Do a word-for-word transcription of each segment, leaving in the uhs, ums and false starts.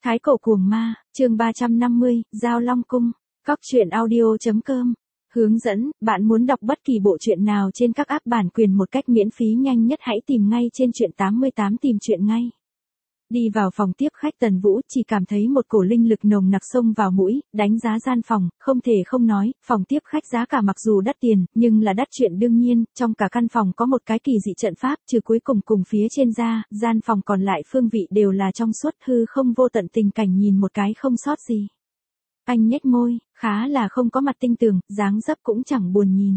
Thái cổ cuồng ma, chương ba trăm năm mươi, Giao Long Cung, Cóc truyện audio.com. Hướng dẫn, bạn muốn đọc bất kỳ bộ truyện nào trên các app bản quyền một cách miễn phí nhanh nhất hãy tìm ngay trên truyện tám mươi tám tìm truyện ngay. Đi vào phòng tiếp khách Tần Vũ chỉ cảm thấy một cổ linh lực nồng nặc xông vào mũi, đánh giá gian phòng, không thể không nói, phòng tiếp khách giá cả mặc dù đắt tiền, nhưng là đắt chuyện đương nhiên, trong cả căn phòng có một cái kỳ dị trận pháp, trừ cuối cùng cùng phía trên ra, gian phòng còn lại phương vị đều là trong suốt hư không vô tận tình cảnh nhìn một cái không sót gì. Anh nhếch môi, khá là không có mặt tinh tường, dáng dấp cũng chẳng buồn nhìn.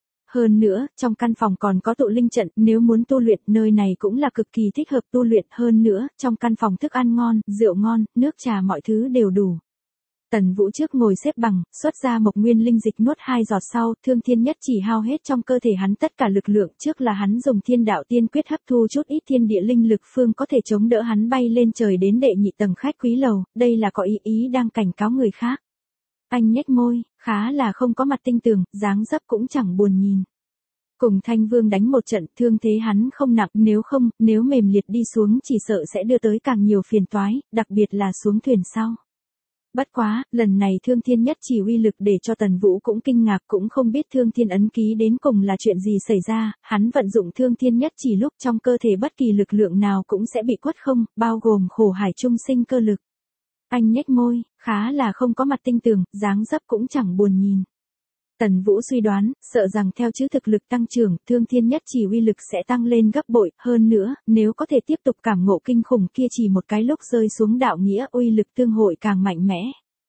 Hơn nữa, trong căn phòng còn có tụ linh trận, nếu muốn tu luyện, nơi này cũng là cực kỳ thích hợp tu luyện. Hơn nữa, trong căn phòng thức ăn ngon, rượu ngon, nước trà mọi thứ đều đủ. Tần Vũ trước ngồi xếp bằng, xuất ra mộc nguyên linh dịch nuốt hai giọt sau, thương thiên nhất chỉ hao hết trong cơ thể hắn tất cả lực lượng. Trước là hắn dùng thiên đạo tiên quyết hấp thu chút ít thiên địa linh lực phương có thể chống đỡ hắn bay lên trời đến đệ nhị tầng khách quý lầu, đây là có ý ý đang cảnh cáo người khác. Anh nhếch môi, khá là không có mặt tinh tường, dáng dấp cũng chẳng buồn nhìn. Cùng Thanh Vương đánh một trận, thương thế hắn không nặng, nếu không, nếu mềm liệt đi xuống chỉ sợ sẽ đưa tới càng nhiều phiền toái, đặc biệt là xuống thuyền sau. Bất quá, lần này thương thiên nhất chỉ uy lực để cho Tần Vũ cũng kinh ngạc, cũng không biết thương thiên ấn ký đến cùng là chuyện gì xảy ra, hắn vận dụng thương thiên nhất chỉ lúc trong cơ thể bất kỳ lực lượng nào cũng sẽ bị quất không, bao gồm khổ hải trung sinh cơ lực. Anh nhếch môi, khá là không có mặt tinh tường, dáng dấp cũng chẳng buồn nhìn. Tần Vũ suy đoán, sợ rằng theo chữ thực lực tăng trưởng, thương thiên nhất chỉ uy lực sẽ tăng lên gấp bội, hơn nữa, nếu có thể tiếp tục cảm ngộ kinh khủng kia chỉ một cái lúc rơi xuống đạo nghĩa uy lực tương hội càng mạnh mẽ.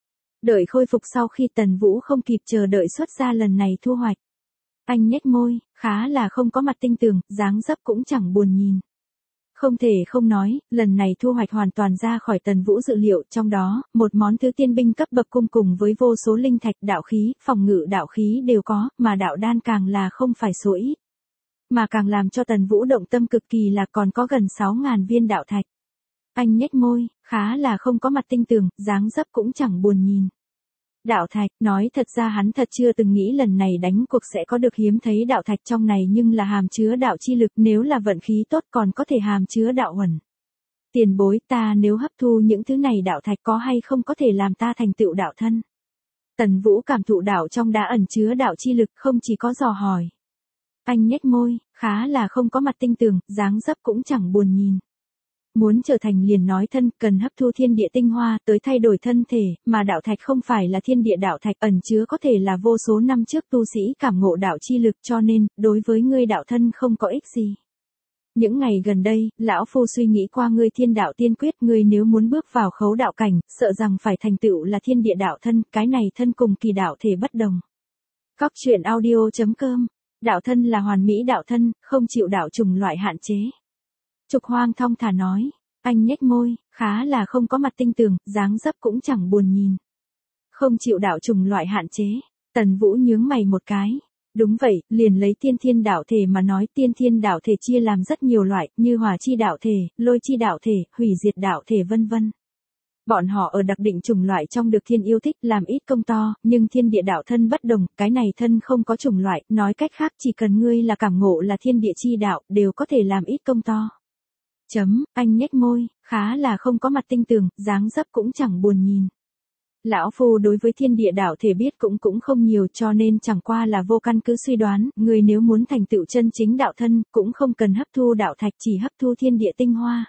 Đợi khôi phục sau khi Tần Vũ không kịp chờ đợi xuất ra lần này thu hoạch. Anh nhếch môi, khá là không có mặt tinh tường, dáng dấp cũng chẳng buồn nhìn. Không thể không nói, lần này thu hoạch hoàn toàn ra khỏi Tần Vũ dự liệu, trong đó, một món thứ tiên binh cấp bậc cung cùng với vô số linh thạch, đạo khí, phòng ngự đạo khí đều có, mà đạo đan càng là không phải số ít. Mà càng làm cho Tần Vũ động tâm cực kỳ là còn có gần sáu ngàn viên đạo thạch. Anh nhếch môi, khá là không có mặt tinh tường, dáng dấp cũng chẳng buồn nhìn. Đạo thạch, nói thật ra hắn thật chưa từng nghĩ lần này đánh cuộc sẽ có được hiếm thấy đạo thạch trong này nhưng là hàm chứa đạo chi lực, nếu là vận khí tốt còn có thể hàm chứa đạo huẩn. Tiền bối, ta nếu hấp thu những thứ này đạo thạch có hay không có thể làm ta thành tựu đạo thân? Tần Vũ cảm thụ đạo trong đã ẩn chứa đạo chi lực, không chỉ có dò hỏi. Anh nhếch môi, khá là không có mặt tinh tường, dáng dấp cũng chẳng buồn nhìn. Muốn trở thành liền nói thân, cần hấp thu thiên địa tinh hoa tới thay đổi thân thể, mà đạo thạch không phải là thiên địa đạo thạch, ẩn chứa có thể là vô số năm trước tu sĩ cảm ngộ đạo chi lực, cho nên, đối với ngươi đạo thân không có ích gì. Những ngày gần đây, lão phu suy nghĩ qua ngươi thiên đạo tiên quyết, ngươi nếu muốn bước vào khấu đạo cảnh, sợ rằng phải thành tựu là thiên địa đạo thân, cái này thân cùng kỳ đạo thể bất đồng. Cóc truyện audio.com. Đạo thân là hoàn mỹ đạo thân, không chịu đạo trùng loại hạn chế. Trục Hoang thong thả nói, anh nhếch môi, khá là không có mặt tinh tường, dáng dấp cũng chẳng buồn nhìn. Không chịu đạo trùng loại hạn chế, Tần Vũ nhướng mày một cái. Đúng vậy, liền lấy tiên thiên đạo thể mà nói, tiên thiên đạo thể chia làm rất nhiều loại, như hỏa chi đạo thể, lôi chi đạo thể, hủy diệt đạo thể vân vân. Bọn họ ở đặc định chủng loại trong được thiên yêu thích làm ít công to, nhưng thiên địa đạo thân bất đồng, cái này thân không có chủng loại, nói cách khác chỉ cần ngươi là cảm ngộ là thiên địa chi đạo, đều có thể làm ít công to. Chấm, anh nhếch môi, khá là không có mặt tinh tường, dáng dấp cũng chẳng buồn nhìn. Lão phu đối với thiên địa đạo thể biết cũng cũng không nhiều cho nên chẳng qua là vô căn cứ suy đoán, người nếu muốn thành tựu chân chính đạo thân, cũng không cần hấp thu đạo thạch chỉ hấp thu thiên địa tinh hoa.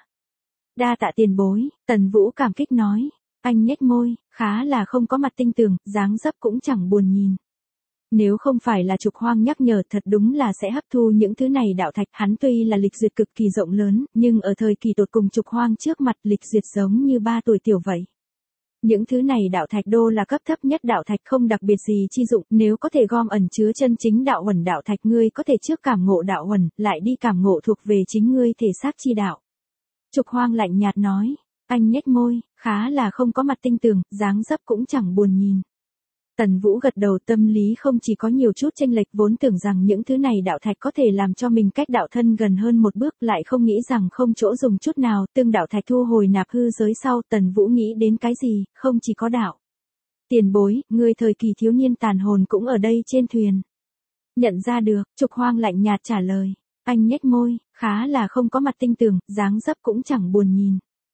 Đa tạ tiền bối, Tần Vũ cảm kích nói, anh nhếch môi, khá là không có mặt tinh tường, dáng dấp cũng chẳng buồn nhìn. Nếu không phải là Trục Hoang nhắc nhở thật đúng là sẽ hấp thu những thứ này đạo thạch, hắn tuy là lịch duyệt cực kỳ rộng lớn, nhưng ở thời kỳ tột cùng Trục Hoang trước mặt lịch duyệt giống như ba tuổi tiểu vậy. Những thứ này đạo thạch đô là cấp thấp nhất đạo thạch không đặc biệt gì chi dụng, nếu có thể gom ẩn chứa chân chính đạo huẩn đạo thạch ngươi có thể trước cảm ngộ đạo huẩn, lại đi cảm ngộ thuộc về chính ngươi thể xác chi đạo. Trục Hoang lạnh nhạt nói, anh nhếch môi, khá là không có mặt tinh tường, dáng dấp cũng chẳng buồn nhìn. Tần Vũ gật đầu, tâm lý không chỉ có nhiều chút chênh lệch, vốn tưởng rằng những thứ này đạo thạch có thể làm cho mình cách đạo thân gần hơn một bước, lại không nghĩ rằng không chỗ dùng chút nào, tương đạo thạch thu hồi nạp hư giới sau, Tần Vũ nghĩ đến cái gì, không chỉ có đạo. Tiền bối, ngươi thời kỳ thiếu niên tàn hồn cũng ở đây trên thuyền. Nhận ra được, Trục Hoang lạnh nhạt trả lời. Anh nhếch môi, khá là không có mặt tinh tường, dáng dấp cũng chẳng buồn nhìn.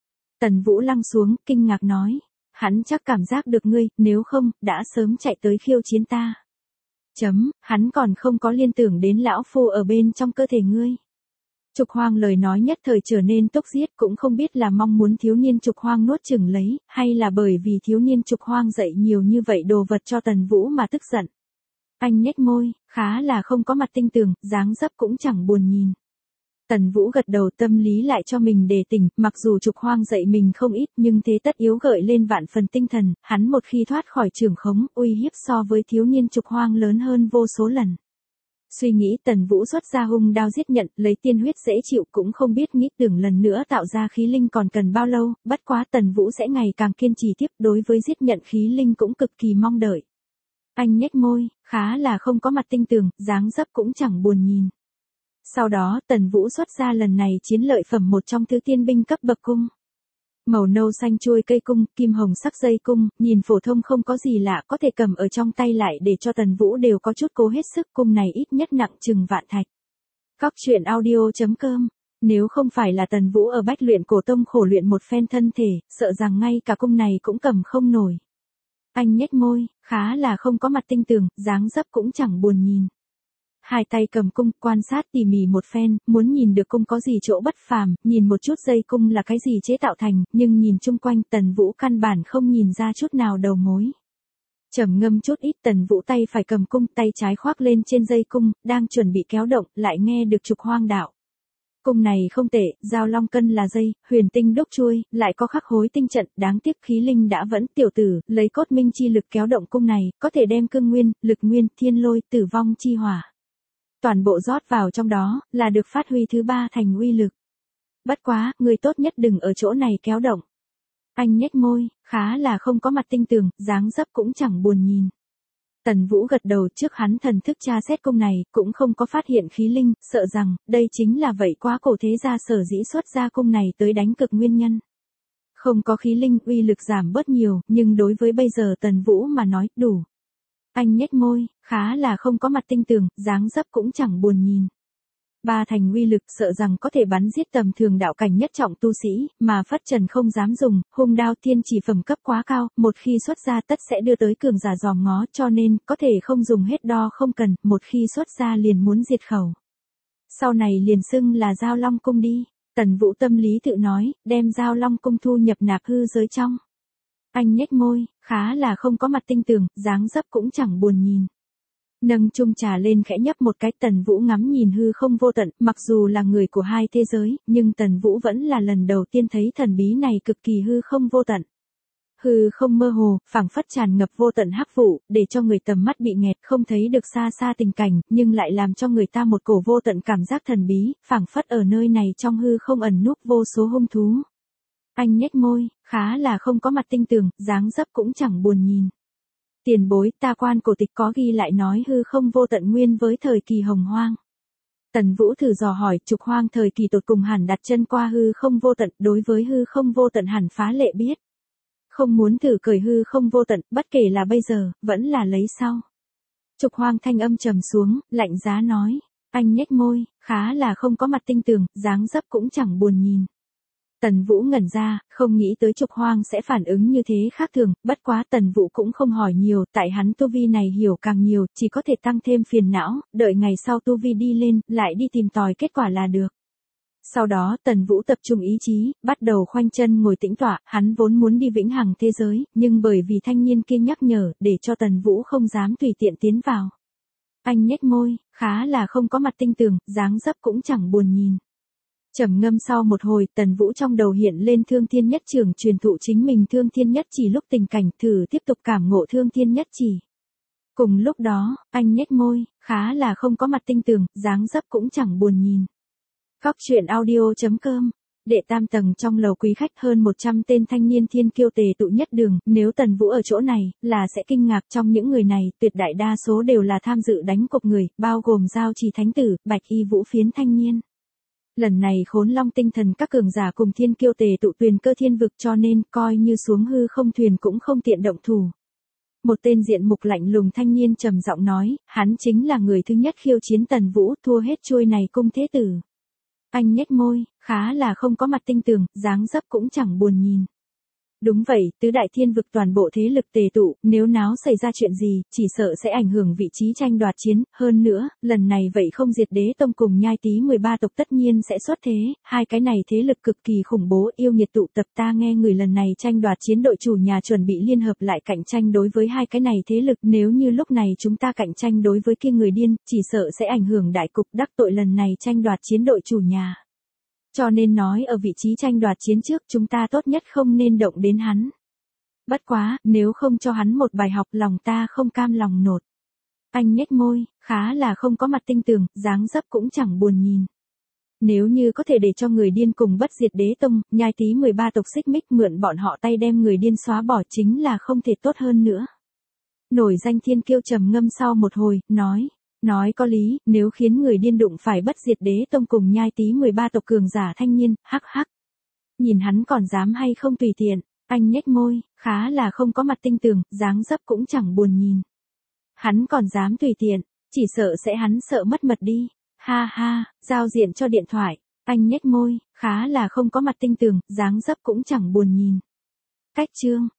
Tần Vũ lăng xuống, kinh ngạc nói. Hắn chắc cảm giác được ngươi, nếu không, đã sớm chạy tới khiêu chiến ta. Chấm, hắn còn không có liên tưởng đến lão phu ở bên trong cơ thể ngươi. Trục Hoang lời nói nhất thời trở nên tốc giết, cũng không biết là mong muốn thiếu niên Trục Hoang nuốt chửng lấy, hay là bởi vì thiếu niên Trục Hoang dạy nhiều như vậy đồ vật cho Tần Vũ mà tức giận. Anh nhếch môi, khá là không có mặt tinh tường, dáng dấp cũng chẳng buồn nhìn. Tần Vũ gật đầu, tâm lý lại cho mình đề tỉnh, mặc dù Trục Hoang dạy mình không ít nhưng thế tất yếu gợi lên vạn phần tinh thần, hắn một khi thoát khỏi trưởng khống, uy hiếp so với thiếu niên Trục Hoang lớn hơn vô số lần. Suy nghĩ Tần Vũ xuất ra hung đao giết nhận, lấy tiên huyết dễ chịu, cũng không biết nghĩ tưởng lần nữa tạo ra khí linh còn cần bao lâu, bất quá Tần Vũ sẽ ngày càng kiên trì tiếp, đối với giết nhận khí linh cũng cực kỳ mong đợi. Anh nhếch môi, khá là không có mặt tinh tường, dáng dấp cũng chẳng buồn nhìn. Sau đó Tần Vũ xuất ra lần này chiến lợi phẩm một trong thứ tiên binh cấp bậc cung. Màu nâu xanh chuôi cây cung, kim hồng sắc dây cung, nhìn phổ thông không có gì lạ, có thể cầm ở trong tay lại để cho Tần Vũ đều có chút cố hết sức, cung này ít nhất nặng chừng vạn thạch. Cóc truyện audio chấm com. Nếu không phải là Tần Vũ ở Bách Luyện Cổ Tông khổ luyện một phen thân thể, sợ rằng ngay cả cung này cũng cầm không nổi. Anh nhếch môi, khá là không có mặt tinh tường, dáng dấp cũng chẳng buồn nhìn. Hai tay cầm cung, quan sát tỉ mỉ một phen, muốn nhìn được cung có gì chỗ bất phàm, nhìn một chút dây cung là cái gì chế tạo thành, nhưng nhìn chung quanh Tần Vũ căn bản không nhìn ra chút nào đầu mối. Trầm ngâm chút ít, Tần Vũ tay phải cầm cung, tay trái khoác lên trên dây cung, đang chuẩn bị kéo động, lại nghe được Trục Hoang đạo. Cung này không tệ, giao long cân là dây, huyền tinh đúc chuôi, lại có khắc hối tinh trận, đáng tiếc khí linh đã vẫn, tiểu tử, lấy cốt minh chi lực kéo động cung này, có thể đem cương nguyên, lực nguyên, thiên lôi, tử vong chi hỏa. Toàn bộ rót vào trong đó, là được phát huy thứ ba thành uy lực. Bất quá, người tốt nhất đừng ở chỗ này kéo động. Anh nhếch môi, khá là không có mặt tinh tường, dáng dấp cũng chẳng buồn nhìn. Tần Vũ gật đầu, trước hắn thần thức tra xét cung này, cũng không có phát hiện khí linh, sợ rằng, đây chính là vậy quá cổ thế gia sở dĩ xuất ra cung này tới đánh cực nguyên nhân. Không có khí linh, uy lực giảm bớt nhiều, nhưng đối với bây giờ Tần Vũ mà nói, đủ. Anh nhếch môi, khá là không có mặt tinh tường, dáng dấp cũng chẳng buồn nhìn. Ba thành uy lực, sợ rằng có thể bắn giết tầm thường đạo cảnh nhất trọng tu sĩ, mà Phất Trần không dám dùng, hung đao thiên chỉ phẩm cấp quá cao, một khi xuất ra tất sẽ đưa tới cường giả dòm ngó, cho nên, có thể không dùng hết đo không cần, một khi xuất ra liền muốn diệt khẩu. Sau này liền xưng là Giao Long Cung đi, Tần Vũ tâm lý tự nói, đem Giao Long Cung thu nhập nạp hư giới trong. Anh nhếch môi, khá là không có mặt tinh tường, dáng dấp cũng chẳng buồn nhìn. Nâng chung trà lên khẽ nhấp một cái, Tần Vũ ngắm nhìn hư không vô tận, mặc dù là người của hai thế giới, nhưng Tần Vũ vẫn là lần đầu tiên thấy thần bí này cực kỳ hư không vô tận. Hư không mơ hồ, phảng phất tràn ngập vô tận hắc vụ, để cho người tầm mắt bị nghẹt, không thấy được xa xa tình cảnh, nhưng lại làm cho người ta một cổ vô tận cảm giác thần bí, phảng phất ở nơi này trong hư không ẩn núp vô số hung thú. Anh nhếch môi, khá là không có mặt tinh tường, dáng dấp cũng chẳng buồn nhìn. Tiền bối, ta quan cổ tịch có ghi lại nói hư không vô tận nguyên với thời kỳ hồng hoang. Tần Vũ thử dò hỏi, Trục Hoang thời kỳ tột cùng hẳn đặt chân qua hư không vô tận, đối với hư không vô tận hẳn phá lệ biết. Không muốn thử cởi hư không vô tận, bất kể là bây giờ, vẫn là lấy sau. Trục Hoang thanh âm trầm xuống, lạnh giá nói. Anh nhếch môi, khá là không có mặt tinh tường, dáng dấp cũng chẳng buồn nhìn. Tần Vũ ngẩn ra, không nghĩ tới Trục Hoang sẽ phản ứng như thế khác thường, bất quá Tần Vũ cũng không hỏi nhiều, tại hắn tu vi này hiểu càng nhiều, chỉ có thể tăng thêm phiền não, đợi ngày sau tu vi đi lên, lại đi tìm tòi kết quả là được. Sau đó Tần Vũ tập trung ý chí, bắt đầu khoanh chân ngồi tĩnh tọa, hắn vốn muốn đi vĩnh hằng thế giới, nhưng bởi vì thanh niên kia nhắc nhở, để cho Tần Vũ không dám tùy tiện tiến vào. Anh nhếch môi, khá là không có mặt tinh tường, dáng dấp cũng chẳng buồn nhìn. Trầm ngâm sau một hồi, Tần Vũ trong đầu hiện lên Thương Thiên Nhất Trường truyền thụ chính mình Thương Thiên Nhất Chỉ lúc tình cảnh, thử tiếp tục cảm ngộ Thương Thiên Nhất Chỉ. Cùng lúc đó, anh nhếch môi, khá là không có mặt tinh tường, dáng dấp cũng chẳng buồn nhìn. Cóc truyện audio chấm com. Đệ tam tầng trong lầu quý khách, hơn một trăm tên thanh niên thiên kiêu tề tụ nhất đường, nếu Tần Vũ ở chỗ này, là sẽ kinh ngạc, trong những người này, tuyệt đại đa số đều là tham dự đánh cục người, bao gồm Giao Trì Thánh Tử, Bạch Y Vũ Phiến thanh niên. Lần này Khốn Long tinh thần các cường giả cùng thiên kiêu tề tụ Tuyền Cơ Thiên vực, cho nên coi như xuống hư không thuyền cũng không tiện động thủ. Một tên diện mục lạnh lùng thanh niên trầm giọng nói, hắn chính là người thứ nhất khiêu chiến Tần Vũ, thua hết chuôi này cung thế tử. Anh nhếch môi, khá là không có mặt tinh tường, dáng dấp cũng chẳng buồn nhìn. Đúng vậy, tứ đại thiên vực toàn bộ thế lực tề tụ, nếu náo xảy ra chuyện gì, chỉ sợ sẽ ảnh hưởng vị trí tranh đoạt chiến, hơn nữa, lần này vậy không diệt đế tông cùng nhai tí mười ba tộc tất nhiên sẽ xuất thế, hai cái này thế lực cực kỳ khủng bố yêu nghiệt tụ tập ta nghe người lần này tranh đoạt chiến đội chủ nhà chuẩn bị liên hợp lại cạnh tranh đối với hai cái này thế lực, nếu như lúc này chúng ta cạnh tranh đối với kia người điên, chỉ sợ sẽ ảnh hưởng đại cục đắc tội lần này tranh đoạt chiến đội chủ nhà. Cho nên nói ở vị trí tranh đoạt chiến trước chúng ta tốt nhất không nên động đến hắn. Bất quá, nếu không cho hắn một bài học lòng ta không cam lòng nột. Anh nhếch môi, khá là không có mặt tinh tường, dáng dấp cũng chẳng buồn nhìn. Nếu như có thể để cho người điên cùng bất diệt đế tông, nhai tí mười ba tộc xích mích mượn bọn họ tay đem người điên xóa bỏ chính là không thể tốt hơn nữa. Nổi danh thiên kiêu trầm ngâm sau một hồi, nói. Nói có lý, nếu khiến người điên đụng phải bất diệt đế tông cùng nhai tí mười ba tộc cường giả thanh niên, hắc hắc. Nhìn hắn còn dám hay không tùy tiện, anh nhếch môi, khá là không có mặt tinh tường, dáng dấp cũng chẳng buồn nhìn. Hắn còn dám tùy tiện, chỉ sợ sẽ hắn sợ mất mật đi. Ha ha, giao diện cho điện thoại, anh nhếch môi, khá là không có mặt tinh tường, dáng dấp cũng chẳng buồn nhìn. Cách chương